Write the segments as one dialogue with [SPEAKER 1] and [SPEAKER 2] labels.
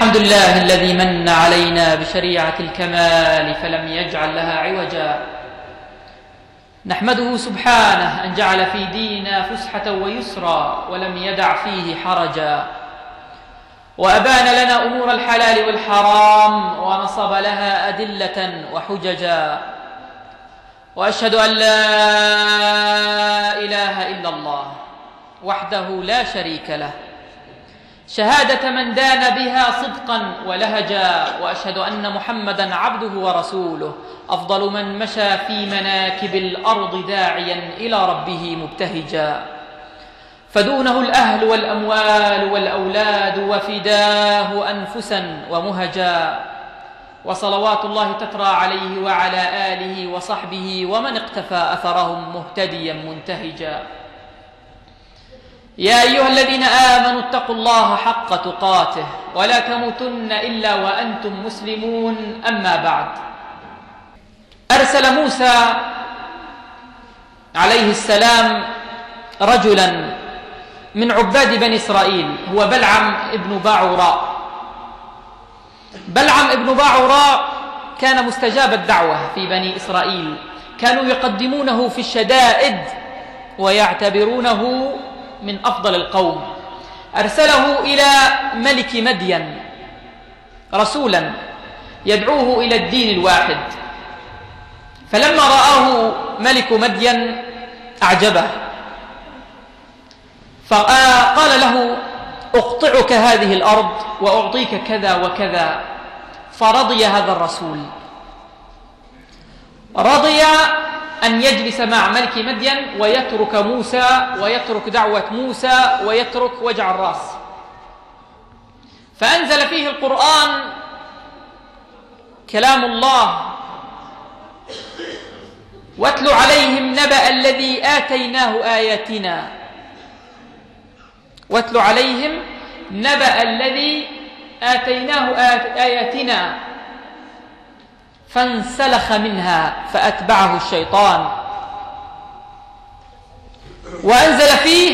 [SPEAKER 1] الحمد لله الذي من علينا بشريعة الكمال فلم يجعل لها عوجا. نحمده سبحانه أن جعل في ديننا فسحة ويسرا ولم يدع فيه حرجا، وأبان لنا أمور الحلال والحرام ونصب لها أدلة وحججا. وأشهد أن لا إله إلا الله وحده لا شريك له، شهادة من دان بها صدقا ولهجا. وأشهد أن محمدا عبده ورسوله، أفضل من مشى في مناكب الأرض داعيا إلى ربه مبتهجا، فدونه الأهل والأموال والأولاد وفداه أنفسا ومهجا. وصلوات الله تترى عليه وعلى آله وصحبه ومن اقتفى أثرهم مهتديا منتهجا. يا أيها الذين آمنوا اتقوا الله حق تقاته ولا تموتن إلا وأنتم مسلمون. أما بعد، أرسل موسى عليه السلام رجلا من عباد بني إسرائيل، هو بلعم ابن باعوراء. بلعم ابن باعوراء كان مستجاب الدعوة في بني إسرائيل، كانوا يقدمونه في الشدائد ويعتبرونه من أفضل القوم. أرسله إلى ملك مدين رسولا يدعوه إلى الدين الواحد، فلما رآه ملك مدين أعجبه، فقال له: أقطعك هذه الأرض وأعطيك كذا وكذا. فرضي هذا الرسول، رضي أن يجلس مع ملك مدين ويترك موسى ويترك دعوة موسى ويترك وجع الرأس، فأنزل فيه القرآن كلام الله: واتل عليهم نبأ الذي آتيناه آياتنا. واتل عليهم نبأ الذي آتيناه آياتنا فانسلخ منها فأتبعه الشيطان. وأنزل فيه: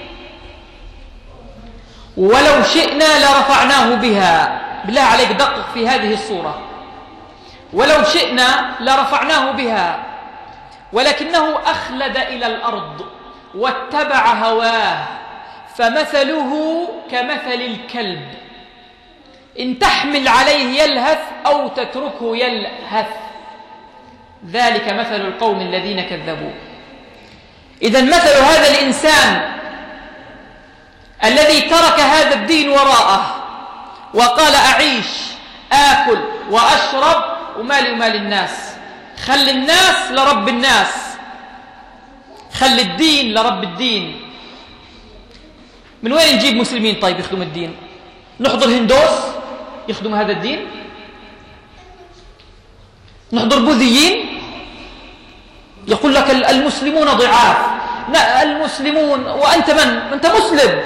[SPEAKER 1] ولو شئنا لرفعناه بها. بالله عليك دقق في هذه الصورة، ولو شئنا لرفعناه بها ولكنه أخلد إلى الأرض واتبع هواه، فمثله كمثل الكلب إن تحمل عليه يلهث أو تتركه يلهث، ذلك مثل القوم الذين كذبوا. إذن مثل هذا الإنسان الذي ترك هذا الدين وراءه وقال: أعيش آكل وأشرب ومالي ومال الناس، خلي الناس لرب الناس، خلي الدين لرب الدين. من وين نجيب مسلمين طيب يخدم الدين؟ نحضر هندوس يخدم هذا الدين؟ نحضر بوذيين يقول لك المسلمون ضعاف. لا، المسلمون وأنت من؟ أنت مسلم.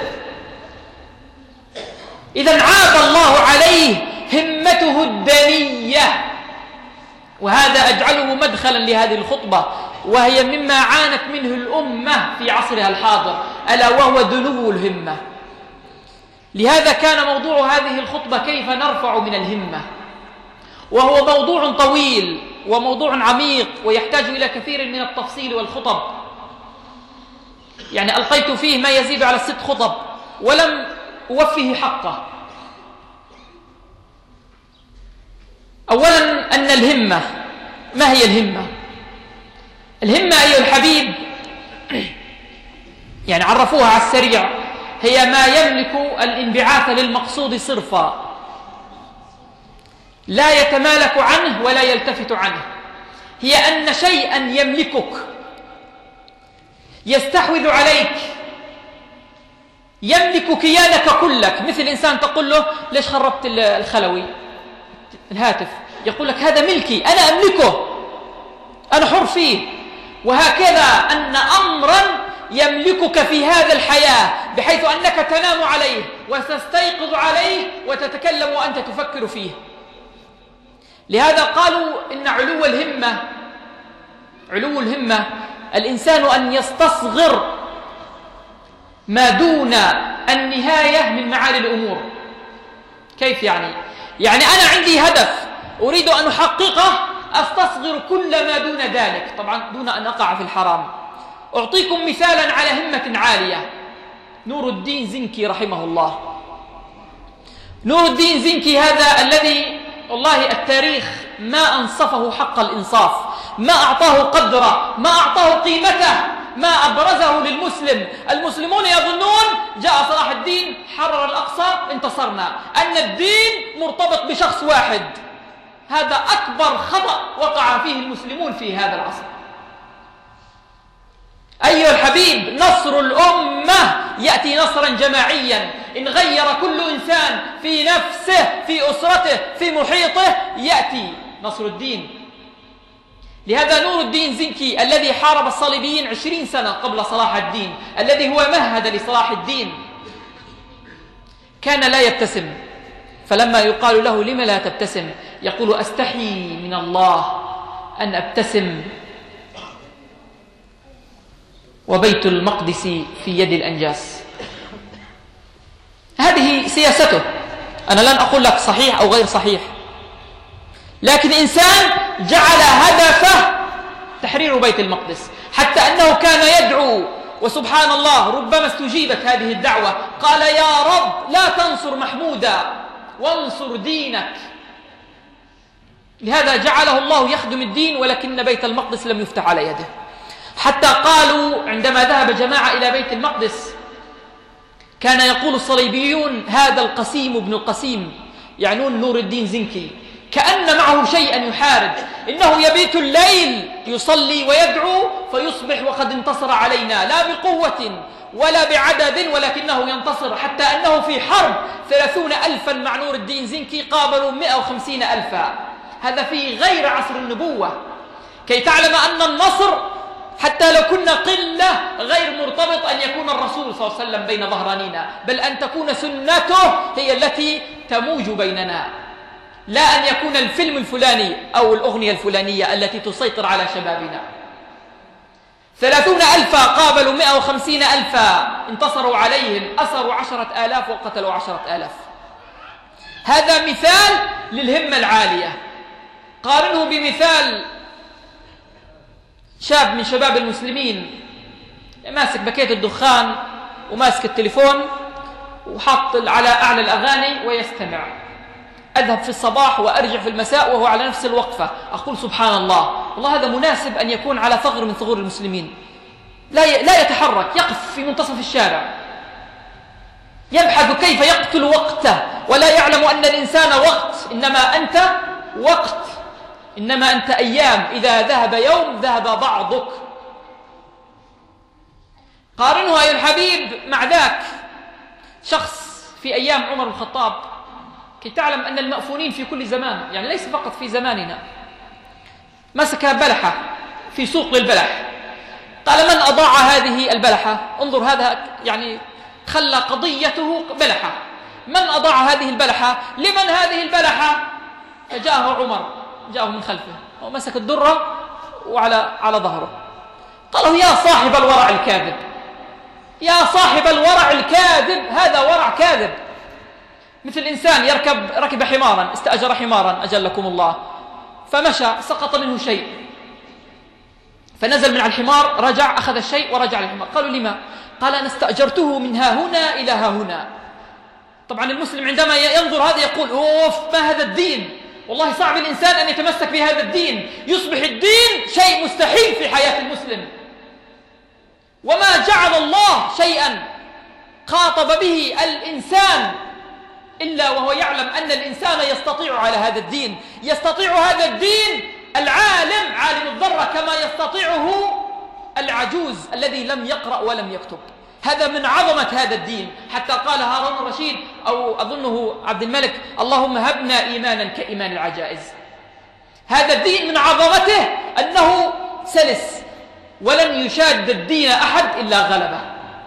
[SPEAKER 1] إذن عاب الله عليه همته الدنية. وهذا أجعله مدخلا لهذه الخطبة، وهي مما عانت منه الأمة في عصرها الحاضر، ألا وهو دنو الهمة. لهذا كان موضوع هذه الخطبة كيف نرفع من الهمة، وهو موضوع طويل وموضوع عميق ويحتاج إلى كثير من التفصيل والخطب. يعني ألقيت فيه ما يزيد على 6 خطب ولم أوفيه حقه. أولا، أن الهمة، ما هي الهمة؟ الهمة أيها الحبيب يعني عرفوها على السريع، هي ما يملك الانبعاث للمقصود صرفا، لا يتمالك عنه ولا يلتفت عنه. هي أن شيئا يملكك، يستحوذ عليك، يملك كيانك كلك. مثل إنسان تقول له: ليش خربت الخلوي الهاتف؟ يقول لك: هذا ملكي، أنا أملكه، أنا حر فيه. وهكذا أن أمرا يملكك في هذا الحياة بحيث أنك تنام عليه وتستيقظ عليه وتتكلم وأنت تفكر فيه. لهذا قالوا إن علو الهمة الإنسان أن يستصغر ما دون النهاية من معالي الأمور. كيف يعني؟ يعني أنا عندي هدف أريد أن أحققه، أستصغر كل ما دون ذلك، طبعا دون أن أقع في الحرام. أعطيكم مثالا على همة عالية. نور الدين زنكي رحمه الله. نور الدين زنكي هذا الذي والله التاريخ ما أنصفه حق الإنصاف، ما أعطاه قدره، ما أعطاه قيمته، ما أبرزه للمسلم. المسلمون يظنون جاء صلاح الدين حرر الأقصى انتصرنا، أن الدين مرتبط بشخص واحد. هذا أكبر خطأ وقع فيه المسلمون في هذا العصر. أيها الحبيب، نصر الأمة يأتي نصرا جماعيا. إن غير كل إنسان في نفسه، في أسرته، في محيطه، يأتي نصر الدين. لهذا نور الدين زنكي الذي حارب الصليبيين 20 سنة قبل صلاح الدين، الذي هو مهد لصلاح الدين، كان لا يبتسم. فلما يقال له لم لا تبتسم، يقول أستحي من الله أن أبتسم وبيت المقدس في يد الأنجاس. هذه سياسته. أنا لن أقول لك صحيح أو غير صحيح، لكن إنسان جعل هدفه تحرير بيت المقدس، حتى أنه كان يدعو، وسبحان الله ربما استجيبت هذه الدعوة. قال يا رب لا تنصر محمودا وانصر دينك. لهذا جعله الله يخدم الدين، ولكن بيت المقدس لم يفتح على يده. حتى قالوا عندما ذهب جماعة إلى بيت المقدس كان يقول الصليبيون هذا القسيم ابن القسيم، يعنون نور الدين زنكي، كأن معه شيئا يحارب. إنه يبيت الليل يصلي ويدعو فيصبح وقد انتصر علينا، لا بقوة ولا بعدد، ولكنه ينتصر. حتى أنه في حرب 30,000 مع نور الدين زنكي قابلوا 150,000. هذا في غير عصر النبوة، كي تعلم أن النصر حتى لو كنا قلة غير مرتبط أن يكون الرسول صلى الله عليه وسلم بين ظهرانينا، بل أن تكون سنته هي التي تموج بيننا، لا أن يكون الفيلم الفلاني أو الأغنية الفلانية التي تسيطر على شبابنا. 30,000 قابلوا 150,000، انتصروا عليهم، أسروا 10,000 وقتلوا 10,000. هذا مثال للهمة العالية. قارنه بمثال شاب من شباب المسلمين ماسك باكيت الدخان وماسك التليفون وحط على أعلى الأغاني ويستمع. أذهب في الصباح وأرجع في المساء وهو على نفس الوقفة. أقول سبحان الله، والله هذا مناسب أن يكون على ثغر من ثغور المسلمين. لا يتحرك، يقف في منتصف الشارع يبحث كيف يقتل وقته، ولا يعلم أن الإنسان وقت، إنما أنت وقت، إنما أنت أيام، إذا ذهب يوم ذهب بعضك. قارنه أيها الحبيب مع ذاك شخص في أيام عمر بن الخطاب، كي تعلم أن المأفونين في كل زمان، يعني ليس فقط في زماننا. مسك بلحة في سوق للبلح، قال من أضاع هذه البلحة؟ انظر، هذا يعني خلى قضيته بلحة. من أضاع هذه البلحة؟ لمن هذه البلحة؟ فجاءه عمر، جاءه من خلفه ومسك الدرة على ظهره، قال له يا صاحب الورع الكاذب، يا صاحب الورع الكاذب، هذا ورع كاذب. مثل إنسان ركب حمارا، استأجر حمارا أجلكم الله، فمشى سقط منه شيء، فنزل من على الحمار، رجع أخذ الشيء ورجع الحمار. قالوا لما؟ قال أنا استأجرته من ها هنا إلى ها هنا. طبعا المسلم عندما ينظر هذا يقول أوف ما هذا الدين، والله صعب الإنسان أن يتمسك بهذا الدين، يصبح الدين شيء مستحيل في حياة المسلم. وما جعل الله شيئا خاطب به الإنسان إلا وهو يعلم أن الإنسان يستطيع على هذا الدين. يستطيع هذا الدين العالم، عالم الذرة، كما يستطيعه العجوز الذي لم يقرأ ولم يكتب. هذا من عظمة هذا الدين. حتى قال هارون الرشيد أو أظنه عبد الملك اللهم هبنا إيمانا كإيمان العجائز. هذا الدين من عظمته أنه سلس، ولن يشاد الدين أحد إلا غلبه.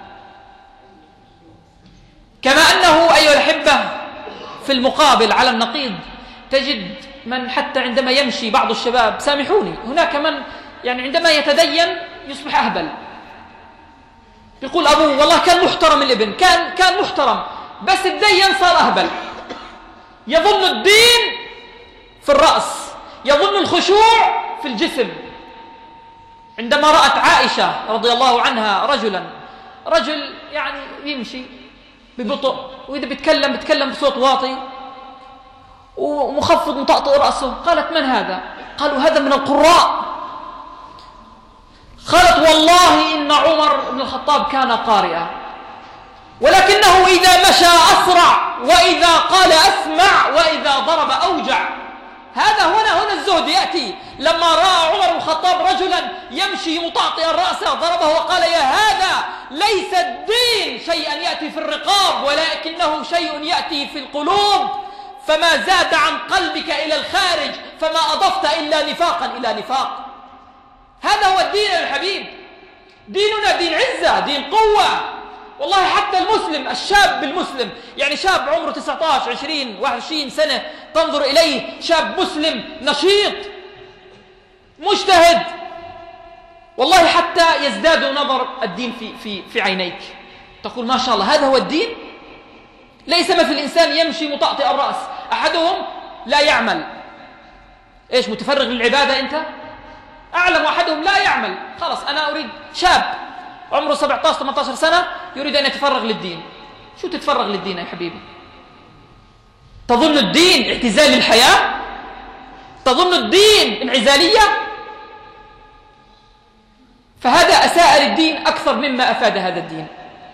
[SPEAKER 1] كما أنه أيها الأحبة في المقابل على النقيض تجد من حتى عندما يمشي بعض الشباب، سامحوني، هناك من يعني عندما يتدين يصبح أهبل، يقول أبوه والله كان محترم الابن، كان محترم، بس الدين صار أهبل. يظن الدين في الرأس، يظن الخشوع في الجسم. عندما رأت عائشة رضي الله عنها رجل يعني يمشي ببطء، وإذا بيتكلم بصوت واطي ومخفض مطأطئ رأسه، قالت: من هذا؟ قالوا: هذا من القراء. قالت: والله إن عمر بن الخطاب كان قارئا، ولكنه إذا مشى أسرع، وإذا قال أسمع، وإذا ضرب أوجع. هنا الزهد يأتي. لما رأى عمر بن الخطاب رجلا يمشي مطأطئا رأسه ضربه وقال: يا هذا ليس الدين شيئا يأتي في الرقاب، ولكنه شيء يأتي في القلوب، فما زاد عن قلبك إلى الخارج، فما أضفت إلا نفاقا إلى نفاق. هذا هو الدين يا الحبيب. ديننا دين عزة، دين قوة. والله حتى المسلم، الشاب المسلم، يعني شاب عمره 19 20 21 سنة، تنظر إليه شاب مسلم نشيط مجتهد، والله حتى يزداد نظر الدين في عينيك، تقول: ما شاء الله، هذا هو الدين. ليس مثل الإنسان يمشي مطأطئ الرأس. أحدهم لا يعمل، إيش، متفرغ للعبادة أنت؟ أعلم أحدهم لا يعمل، خلاص أنا أريد شاب عمره 17 18 سنة يريد أن يتفرغ للدين. شو تتفرغ للدين يا حبيبي؟ تظن الدين اعتزال للحياة؟ تظن الدين انعزالية؟ فهذا أساء للدين أكثر مما أفاد هذا الدين.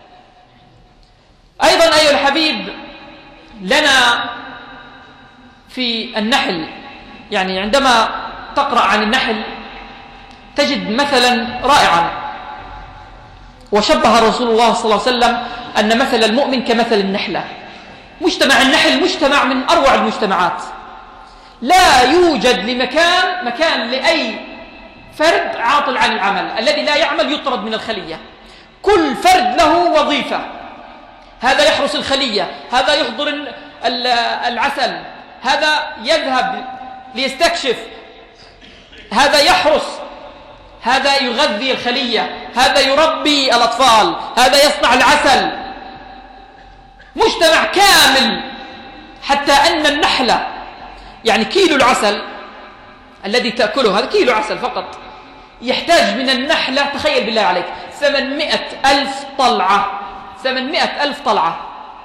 [SPEAKER 1] أيضا أيها الحبيب، لنا في النحل، يعني عندما تقرأ عن النحل تجد مثلا رائعا، وشبه رسول الله صلى الله عليه وسلم أن مثل المؤمن كمثل النحلة. مجتمع النحل مجتمع من أروع المجتمعات، لا يوجد مكان لأي فرد عاطل عن العمل. الذي لا يعمل يطرد من الخلية. كل فرد له وظيفة، هذا يحرس الخلية، هذا يحضر العسل، هذا يذهب ليستكشف، هذا يحرس، هذا يغذي الخلية، هذا يربي الأطفال، هذا يصنع العسل. مجتمع كامل، حتى أن النحلة، يعني كيلو العسل الذي تأكله، هذا كيلو عسل فقط، يحتاج من النحلة، تخيل بالله عليك، 800,000 طلعة. 800,000 طلعة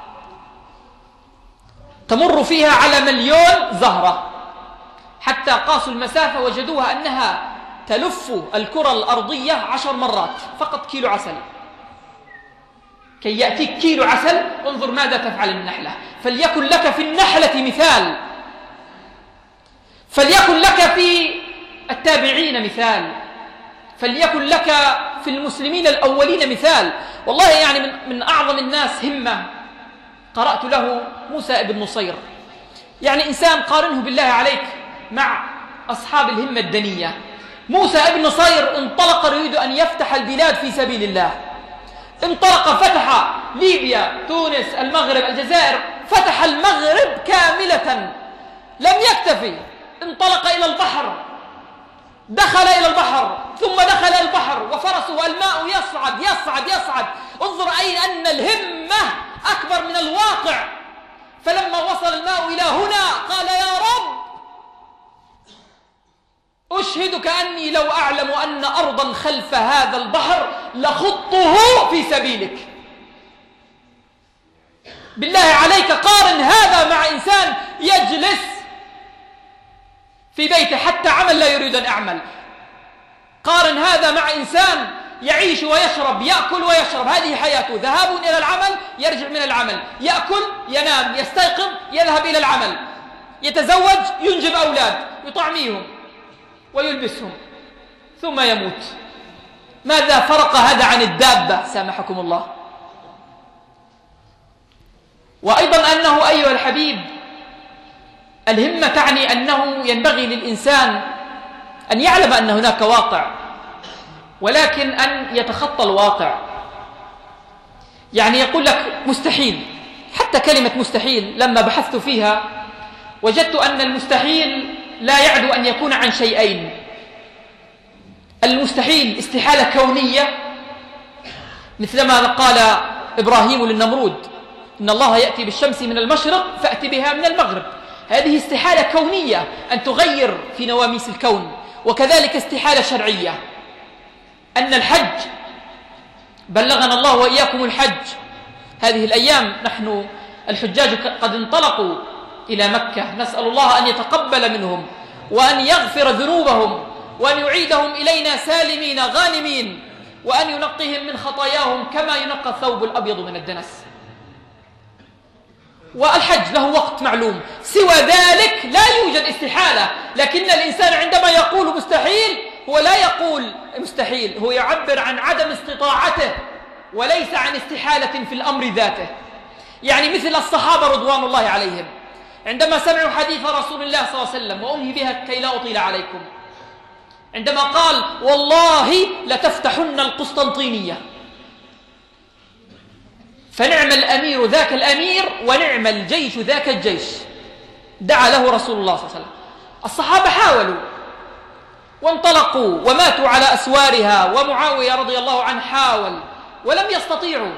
[SPEAKER 1] تمر فيها على 1,000,000 زهرة. حتى قاسوا المسافة وجدوها أنها تلف الكرة الأرضية 10 مرات، فقط كيلو عسل. كي يأتيك كيلو عسل، انظر ماذا تفعل النحلة. فليكن لك في النحلة مثال، فليكن لك في التابعين مثال، فليكن لك في المسلمين الأولين مثال. والله يعني من أعظم الناس همة قرأت له موسى ابن نصير. يعني إنسان قارنه بالله عليك مع أصحاب الهمة الدنية. موسى ابن نصير انطلق يريد أن يفتح البلاد في سبيل الله، انطلق فتح ليبيا، تونس، المغرب، الجزائر، فتح المغرب كاملة. لم يكتفي، انطلق إلى البحر، دخل إلى البحر، ثم دخل إلى البحر وفرسه الماء يصعد يصعد يصعد. انظر أي أن الهمة أكبر من الواقع. فلما وصل الماء إلى هنا قال: يا رب، أشهدك أني لو أعلم أن أرضا خلف هذا البحر لخطه في سبيلك. بالله عليك قارن هذا مع إنسان يجلس في بيته، حتى عمل لا يريد أن أعمل. قارن هذا مع إنسان يعيش ويشرب، يأكل ويشرب، هذه حياته، ذهاب إلى العمل، يرجع من العمل، يأكل، ينام، يستيقظ، يذهب إلى العمل، يتزوج، ينجب أولاد، يطعميهم ويلبسهم، ثم يموت. ماذا فرق هذا عن الدابة؟ سامحكم الله. وأيضا أنه أيها الحبيب، الهمة تعني أنه ينبغي للإنسان أن يعلم أن هناك واقع، ولكن أن يتخطى الواقع. يعني يقول لك مستحيل. حتى كلمة مستحيل لما بحثت فيها وجدت أن المستحيل لا يعدو أن يكون عن شيئين. المستحيل استحالة كونية، مثلما قال إبراهيم للنمرود: إن الله يأتي بالشمس من المشرق فأت بها من المغرب. هذه استحالة كونية أن تغير في نواميس الكون، وكذلك استحالة شرعية أن الحج، بلغنا الله وإياكم الحج هذه الأيام، نحن الحجاج قد انطلقوا إلى مكة، نسأل الله أن يتقبل منهم وأن يغفر ذنوبهم وأن يعيدهم إلينا سالمين غانمين، وأن ينقهم من خطاياهم كما ينقى الثوب الأبيض من الدنس. والحج له وقت معلوم، سوى ذلك لا يوجد استحالة. لكن الإنسان عندما يقول مستحيل هو لا يقول مستحيل، هو يعبر عن عدم استطاعته وليس عن استحالة في الأمر ذاته. يعني مثل الصحابة رضوان الله عليهم عندما سمعوا حديث رسول الله صلى الله عليه وسلم، وأنهي بها كي لا أطيل عليكم، عندما قال والله لتفتحن القسطنطينية، فنعم الأمير ذاك الأمير ونعم الجيش ذاك الجيش، دعا له رسول الله صلى الله عليه وسلم. الصحابة حاولوا وانطلقوا وماتوا على أسوارها، ومعاوية رضي الله عنه حاول ولم يستطيعوا.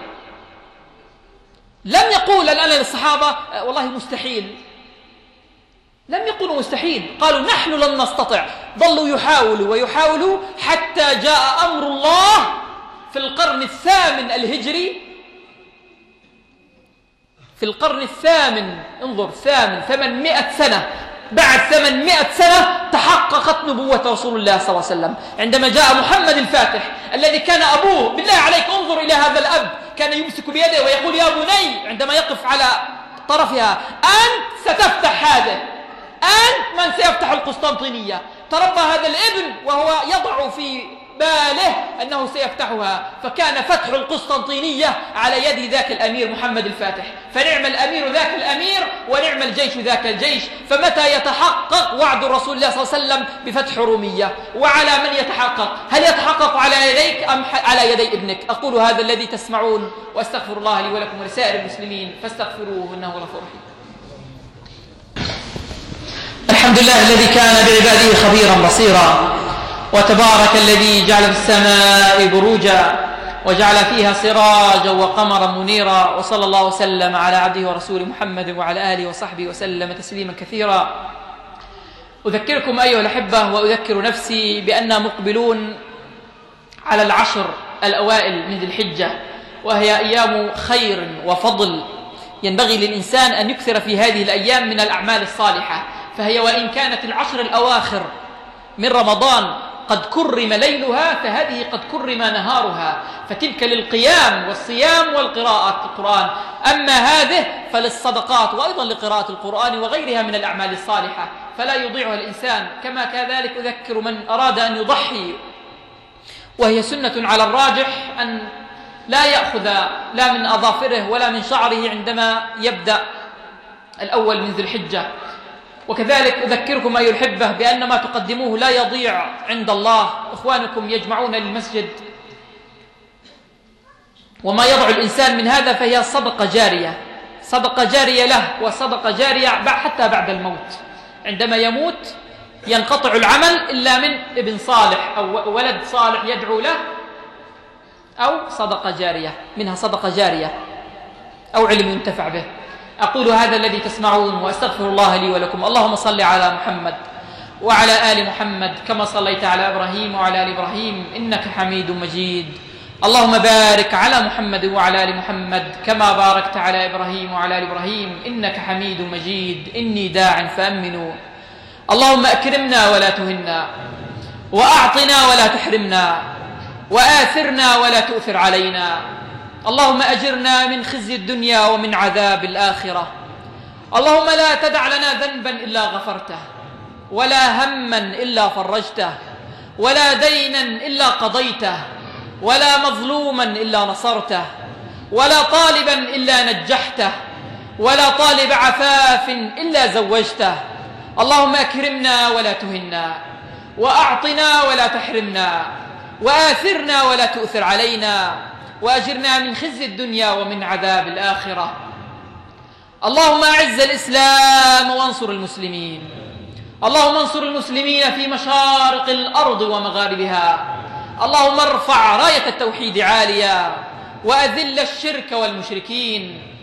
[SPEAKER 1] لم يقول الآن للصحابة والله مستحيل، لم يقولوا مستحيل، قالوا نحن لن نستطع. ظلوا يحاولوا ويحاولوا حتى جاء أمر الله في القرن الثامن الهجري، في القرن الثامن، انظر ثامن، 800 سنة، بعد 800 سنة تحققت نبوة رسول الله صلى الله عليه وسلم، عندما جاء محمد الفاتح الذي كان أبوه، بالله عليك انظر إلى هذا الأب، كان يمسك بيده ويقول يا بني عندما يقف على طرفها أنت ستفتح هذا، أنت من سيفتح القسطنطينية. تربى هذا الابن وهو يضع في باله أنه سيفتحها، فكان فتح القسطنطينية على يد ذاك الأمير محمد الفاتح. فنعم الأمير ذاك الأمير ونعم الجيش ذاك الجيش. فمتى يتحقق وعد رسول الله صلى الله عليه وسلم بفتح رومية؟ وعلى من يتحقق؟ هل يتحقق على يديك أم على يدي ابنك؟ أقول هذا الذي تسمعون، وأستغفر الله لي ولكم ولسائر المسلمين فاستغفروه إنه غفور رحيم. الحمد لله الذي كان بعباده خبيرا بصيرا، وتبارك الذي جعل في السماء بروجا وجعل فيها سراجا وقمرا منيرا، وصلى الله وسلم على عبده ورسوله محمد وعلى آله وصحبه وسلم تسليما كثيرا. أذكركم أيها الأحبة وأذكر نفسي بأننا مقبلون على العشر الأوائل من ذي الحجة، وهي أيام خير وفضل، ينبغي للإنسان أن يكثر في هذه الأيام من الأعمال الصالحة. فهي وإن كانت العشر الأواخر من رمضان قد كرم ليلها، فهذه قد كرم نهارها، فتلك للقيام والصيام والقراءة القرآن. أما هذه فللصدقات وأيضا لقراءة القرآن وغيرها من الأعمال الصالحة، فلا يضيعها الإنسان. كما كذلك أذكر من أراد أن يضحي، وهي سنة على الراجح أن لا يأخذ لا من أظافره ولا من شعره عندما يبدأ الأول من ذي الحجة. وكذلك أذكركم أيها الأحبة بأن ما تقدموه لا يضيع عند الله. إخوانكم يجمعون للمسجد، وما يضع الإنسان من هذا فهي صدقة جارية، صدقة جارية له، وصدقة جارية حتى بعد الموت. عندما يموت ينقطع العمل إلا من ابن صالح أو ولد صالح يدعو له، أو صدقة جارية، منها صدقة جارية أو علم ينتفع به. أقول هذا الذي تسمعون وأستغفر الله لي ولكم. اللهم صل على محمد وعلى آل محمد كما صليت على إبراهيم وعلى آل إبراهيم إنك حميد مجيد. اللهم بارك على محمد وعلى آل محمد كما باركت على إبراهيم وعلى آل إبراهيم إنك حميد مجيد. إني داع فأمنوا. اللهم أكرمنا ولا تهنا، وأعطنا ولا تحرمنا، وآثرنا ولا تؤثر علينا. اللهم أجرنا من خزي الدنيا ومن عذاب الآخرة. اللهم لا تدع لنا ذنبا إلا غفرته، ولا هما إلا فرجته، ولا دينا إلا قضيته، ولا مظلوما إلا نصرته، ولا طالبا إلا نجحته، ولا طالب عفاف إلا زوجته. اللهم أكرمنا ولا تهنا، وأعطنا ولا تحرمنا، وآثرنا ولا تؤثر علينا، وأجرنا من خزي الدنيا ومن عذاب الآخرة. اللهم أعز الإسلام وانصر المسلمين. اللهم انصر المسلمين في مشارق الأرض ومغاربها. اللهم ارفع راية التوحيد عاليا، وأذل الشرك والمشركين.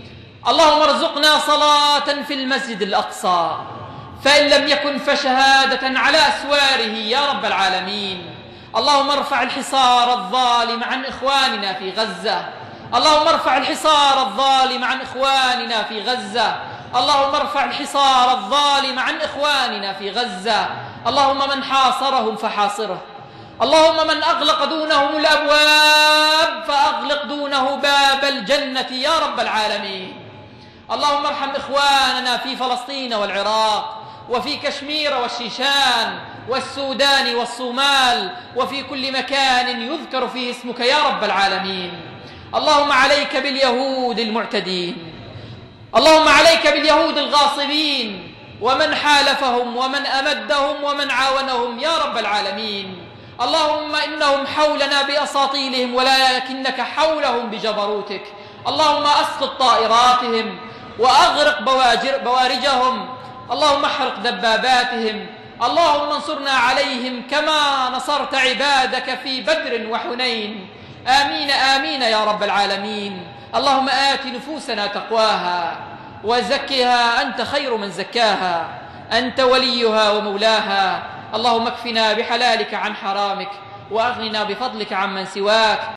[SPEAKER 1] اللهم ارزقنا صلاة في المسجد الأقصى، فإن لم يكن فشهادة على أسواره يا رب العالمين. اللهم ارفع الحصار الظالم عن إخواننا في غزة، اللهم ارفع الحصار الظالم عن إخواننا في غزة، اللهم ارفع الحصار الظالم عن إخواننا في غزة. اللهم من حاصرهم فحاصره، اللهم من أغلق دونهم الأبواب فأغلق دونه باب الجنة يا رب العالمين. اللهم ارحم إخواننا في فلسطين والعراق وفي كشمير والشيشان والسودان والصومال وفي كل مكان يذكر فيه اسمك يا رب العالمين. اللهم عليك باليهود المعتدين، اللهم عليك باليهود الغاصبين ومن حالفهم ومن أمدهم ومن عاونهم يا رب العالمين. اللهم إنهم حولنا بأساطيلهم ولكنك حولهم بجبروتك. اللهم أسقط طائراتهم وأغرق بوارجهم، اللهم احرق دباباتهم، اللهم انصرنا عليهم كما نصرت عبادك في بدر وحنين. آمين آمين يا رب العالمين. اللهم آت نفوسنا تقواها وزكها، أنت خير من زكاها، أنت وليها ومولاها. اللهم اكفنا بحلالك عن حرامك وأغننا بفضلك عمن سواك.